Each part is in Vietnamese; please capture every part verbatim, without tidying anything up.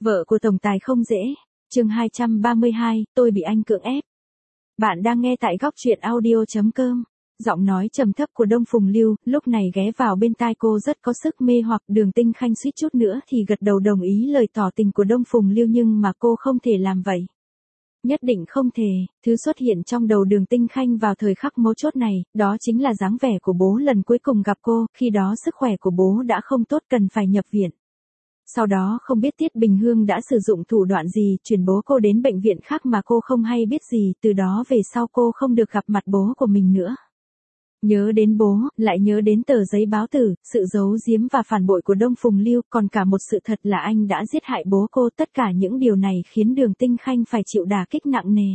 Vợ của tổng tài không dễ. Chương hai trăm ba mươi hai, tôi bị anh cưỡng ép. Bạn đang nghe tại góc truyện audio chấm com. Giọng nói trầm thấp của Đông Phùng Lưu, lúc này ghé vào bên tai cô rất có sức mê hoặc. Đường Tinh Khanh suýt chút nữa thì gật đầu đồng ý lời tỏ tình của Đông Phùng Lưu, nhưng mà cô không thể làm vậy. Nhất định không thể. Thứ xuất hiện trong đầu Đường Tinh Khanh vào thời khắc mấu chốt này, đó chính là dáng vẻ của bố lần cuối cùng gặp cô, khi đó sức khỏe của bố đã không tốt, cần phải nhập viện. Sau đó không biết Tiết Bình Hương đã sử dụng thủ đoạn gì, chuyển bố cô đến bệnh viện khác mà cô không hay biết gì, từ đó về sau cô không được gặp mặt bố của mình nữa. Nhớ đến bố, lại nhớ đến tờ giấy báo tử, sự giấu giếm và phản bội của Đông Phùng Lưu, còn cả một sự thật là anh đã giết hại bố cô, tất cả những điều này khiến Đường Tinh Khanh phải chịu đả kích nặng nề.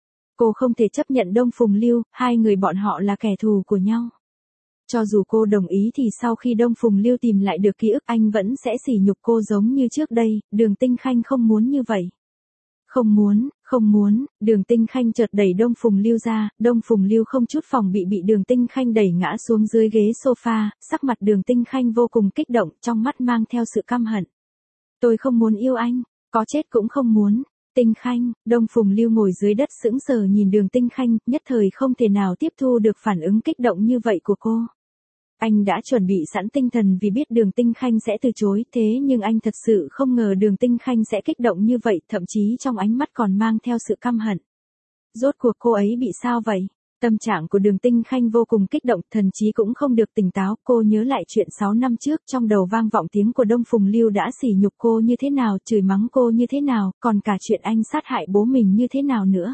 Cô không thể chấp nhận Đông Phùng Lưu, hai người bọn họ là kẻ thù của nhau. Cho dù cô đồng ý thì sau khi Đông Phùng Lưu tìm lại được ký ức, anh vẫn sẽ sỉ nhục cô giống như trước đây. Đường Tinh Khanh không muốn như vậy. Không muốn, không muốn. Đường Tinh Khanh chợt đẩy Đông Phùng Lưu ra. Đông Phùng Lưu không chút phòng bị bị Đường Tinh Khanh đẩy ngã xuống dưới ghế sofa. Sắc mặt Đường Tinh Khanh vô cùng kích động, trong mắt mang theo sự căm hận. Tôi không muốn yêu anh, có chết cũng không muốn. Tinh Khanh. Đông Phùng Lưu ngồi dưới đất sững sờ nhìn Đường Tinh Khanh, nhất thời không thể nào tiếp thu được phản ứng kích động như vậy của cô. Anh đã chuẩn bị sẵn tinh thần vì biết Đường Tinh Khanh sẽ từ chối, thế nhưng anh thật sự không ngờ Đường Tinh Khanh sẽ kích động như vậy, thậm chí trong ánh mắt còn mang theo sự căm hận. Rốt cuộc cô ấy bị sao vậy? Tâm trạng của Đường Tinh Khanh vô cùng kích động, thần trí cũng không được tỉnh táo, cô nhớ lại chuyện sáu năm trước, trong đầu vang vọng tiếng của Đông Phùng Lưu đã sỉ nhục cô như thế nào, chửi mắng cô như thế nào, còn cả chuyện anh sát hại bố mình như thế nào nữa.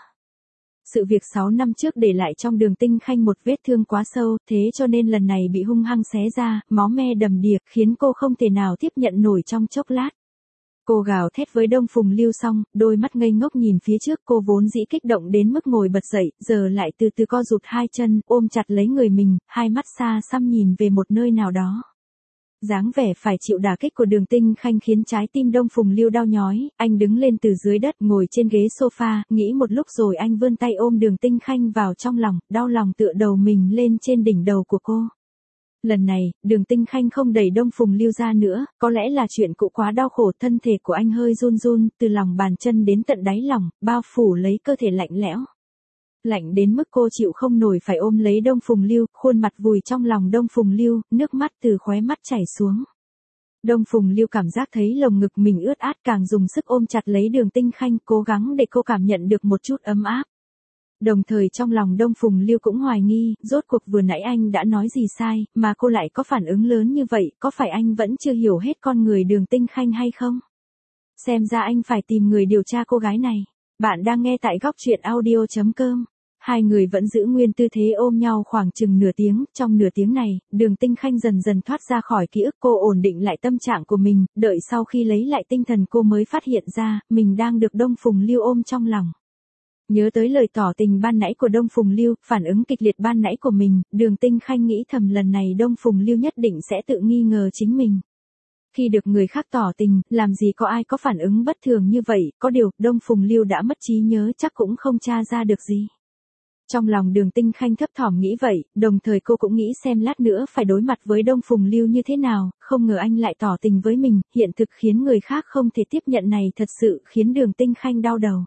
Sự việc sáu năm trước để lại trong Đường Tinh Khanh một vết thương quá sâu, thế cho nên lần này bị hung hăng xé ra, máu me đầm đìa, khiến cô không thể nào tiếp nhận nổi trong chốc lát. Cô gào thét với Đông Phùng Lưu xong, đôi mắt ngây ngốc nhìn phía trước, cô vốn dĩ kích động đến mức ngồi bật dậy, giờ lại từ từ co rụt hai chân, ôm chặt lấy người mình, hai mắt xa xăm nhìn về một nơi nào đó. Dáng vẻ phải chịu đả kích của Đường Tinh Khanh khiến trái tim Đông Phùng Lưu đau nhói, anh đứng lên từ dưới đất, ngồi trên ghế sofa, nghĩ một lúc rồi anh vươn tay ôm Đường Tinh Khanh vào trong lòng, đau lòng tựa đầu mình lên trên đỉnh đầu của cô. Lần này, Đường Tinh Khanh không đẩy Đông Phùng Lưu ra nữa, có lẽ là chuyện cũ quá đau khổ, thân thể của anh hơi run run, từ lòng bàn chân đến tận đáy lòng, bao phủ lấy cơ thể lạnh lẽo. Lạnh đến mức cô chịu không nổi phải ôm lấy Đông Phùng Lưu, khuôn mặt vùi trong lòng Đông Phùng Lưu, nước mắt từ khóe mắt chảy xuống. Đông Phùng Lưu cảm giác thấy lồng ngực mình ướt át, càng dùng sức ôm chặt lấy Đường Tinh Khanh, cố gắng để cô cảm nhận được một chút ấm áp. Đồng thời trong lòng Đông Phùng Lưu cũng hoài nghi, rốt cuộc vừa nãy anh đã nói gì sai, mà cô lại có phản ứng lớn như vậy, có phải anh vẫn chưa hiểu hết con người Đường Tinh Khanh hay không? Xem ra anh phải tìm người điều tra cô gái này. Bạn đang nghe tại góc truyện audio chấm com. Hai người vẫn giữ nguyên tư thế ôm nhau khoảng chừng nửa tiếng, trong nửa tiếng này, Đường Tinh Khanh dần dần thoát ra khỏi ký ức, cô ổn định lại tâm trạng của mình, đợi sau khi lấy lại tinh thần cô mới phát hiện ra, mình đang được Đông Phùng Lưu ôm trong lòng. Nhớ tới lời tỏ tình ban nãy của Đông Phùng Lưu, phản ứng kịch liệt ban nãy của mình, Đường Tinh Khanh nghĩ thầm lần này Đông Phùng Lưu nhất định sẽ tự nghi ngờ chính mình. Khi được người khác tỏ tình, làm gì có ai có phản ứng bất thường như vậy, có điều, Đông Phùng Lưu đã mất trí nhớ chắc cũng không tra ra được gì. Trong lòng Đường Tinh Khanh thấp thỏm nghĩ vậy, đồng thời cô cũng nghĩ xem lát nữa phải đối mặt với Đông Phùng Lưu như thế nào, không ngờ anh lại tỏ tình với mình, hiện thực khiến người khác không thể tiếp nhận này thật sự khiến Đường Tinh Khanh đau đầu.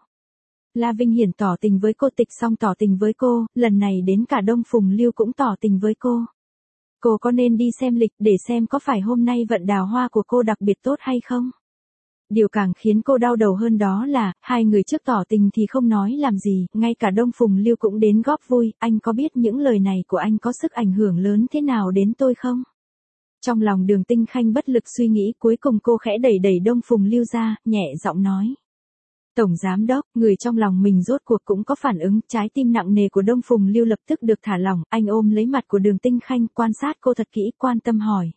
La Vinh Hiển tỏ tình với cô, Tịch Song tỏ tình với cô, lần này đến cả Đông Phùng Lưu cũng tỏ tình với cô. Cô có nên đi xem lịch để xem có phải hôm nay vận đào hoa của cô đặc biệt tốt hay không? Điều càng khiến cô đau đầu hơn đó là, hai người trước tỏ tình thì không nói làm gì, ngay cả Đông Phùng Lưu cũng đến góp vui, anh có biết những lời này của anh có sức ảnh hưởng lớn thế nào đến tôi không? Trong lòng Đường Tinh Khanh bất lực suy nghĩ, cuối cùng cô khẽ đẩy đẩy Đông Phùng Lưu ra, nhẹ giọng nói. Tổng giám đốc, người trong lòng mình rốt cuộc cũng có phản ứng, trái tim nặng nề của Đông Phùng Lưu lập tức được thả lỏng, anh ôm lấy mặt của Đường Tinh Khanh, quan sát cô thật kỹ, quan tâm hỏi.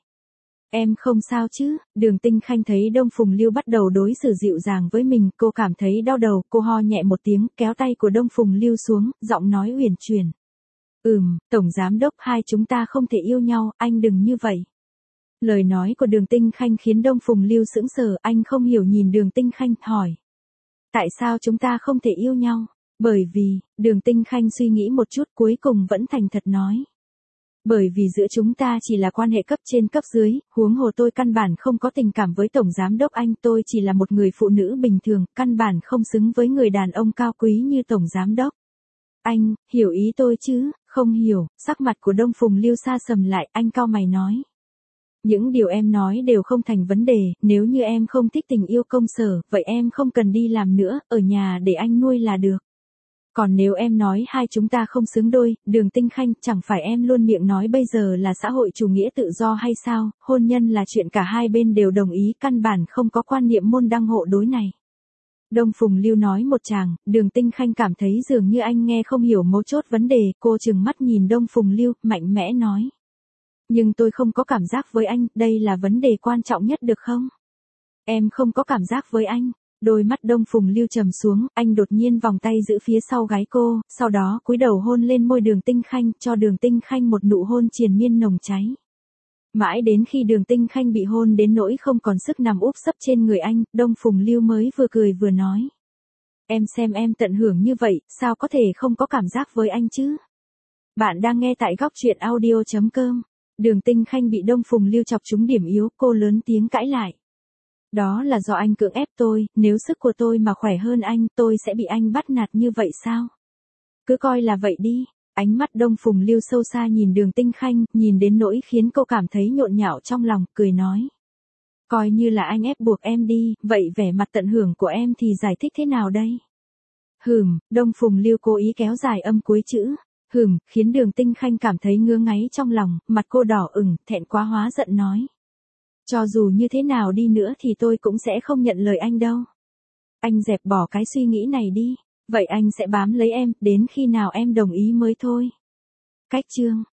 Em không sao chứ? Đường Tinh Khanh thấy Đông Phùng Lưu bắt đầu đối xử dịu dàng với mình, cô cảm thấy đau đầu, cô ho nhẹ một tiếng, kéo tay của Đông Phùng Lưu xuống, giọng nói uyển chuyển. Ừm, Tổng giám đốc, hai chúng ta không thể yêu nhau, anh đừng như vậy. Lời nói của Đường Tinh Khanh khiến Đông Phùng Lưu sững sờ, anh không hiểu nhìn Đường Tinh Khanh, hỏi. Tại sao chúng ta không thể yêu nhau? Bởi vì, Đường Tinh Khanh suy nghĩ một chút cuối cùng vẫn thành thật nói. Bởi vì giữa chúng ta chỉ là quan hệ cấp trên cấp dưới, huống hồ tôi căn bản không có tình cảm với Tổng Giám Đốc anh, tôi chỉ là một người phụ nữ bình thường, căn bản không xứng với người đàn ông cao quý như Tổng Giám Đốc. Anh, hiểu ý tôi chứ? Không hiểu, sắc mặt của Đông Phùng Lưu sa sầm lại, anh cau mày nói. Những điều em nói đều không thành vấn đề, nếu như em không thích tình yêu công sở, vậy em không cần đi làm nữa, ở nhà để anh nuôi là được. Còn nếu em nói hai chúng ta không xứng đôi, Đường Tinh Khanh, chẳng phải em luôn miệng nói bây giờ là xã hội chủ nghĩa tự do hay sao, hôn nhân là chuyện cả hai bên đều đồng ý, căn bản không có quan niệm môn đăng hộ đối này. Đông Phùng Lưu nói một tràng, Đường Tinh Khanh cảm thấy dường như anh nghe không hiểu mấu chốt vấn đề, cô trừng mắt nhìn Đông Phùng Lưu, mạnh mẽ nói. Nhưng tôi không có cảm giác với anh, đây là vấn đề quan trọng nhất được không? Em không có cảm giác với anh. Đôi mắt Đông Phùng Lưu trầm xuống, anh đột nhiên vòng tay giữ phía sau gái cô, sau đó cúi đầu hôn lên môi Đường Tinh Khanh, cho Đường Tinh Khanh một nụ hôn triền miên nồng cháy. Mãi đến khi Đường Tinh Khanh bị hôn đến nỗi không còn sức nằm úp sấp trên người anh, Đông Phùng Lưu mới vừa cười vừa nói. Em xem em tận hưởng như vậy, sao có thể không có cảm giác với anh chứ? Bạn đang nghe tại góc truyện audio chấm com. Đường Tinh Khanh bị Đông Phùng Lưu chọc trúng điểm yếu, cô lớn tiếng cãi lại. Đó là do anh cưỡng ép tôi, nếu sức của tôi mà khỏe hơn anh, tôi sẽ bị anh bắt nạt như vậy sao? Cứ coi là vậy đi. Ánh mắt Đông Phùng Lưu sâu xa nhìn Đường Tinh Khanh, nhìn đến nỗi khiến cô cảm thấy nhộn nhạo trong lòng, cười nói. Coi như là anh ép buộc em đi, vậy vẻ mặt tận hưởng của em thì giải thích thế nào đây? Hừm, Đông Phùng Lưu cố ý kéo dài âm cuối chữ. Hừm, khiến Đường Tinh Khanh cảm thấy ngứa ngáy trong lòng, mặt cô đỏ ửng, thẹn quá hóa giận nói. Cho dù như thế nào đi nữa thì tôi cũng sẽ không nhận lời anh đâu. Anh dẹp bỏ cái suy nghĩ này đi, vậy anh sẽ bám lấy em, đến khi nào em đồng ý mới thôi. Cách chương.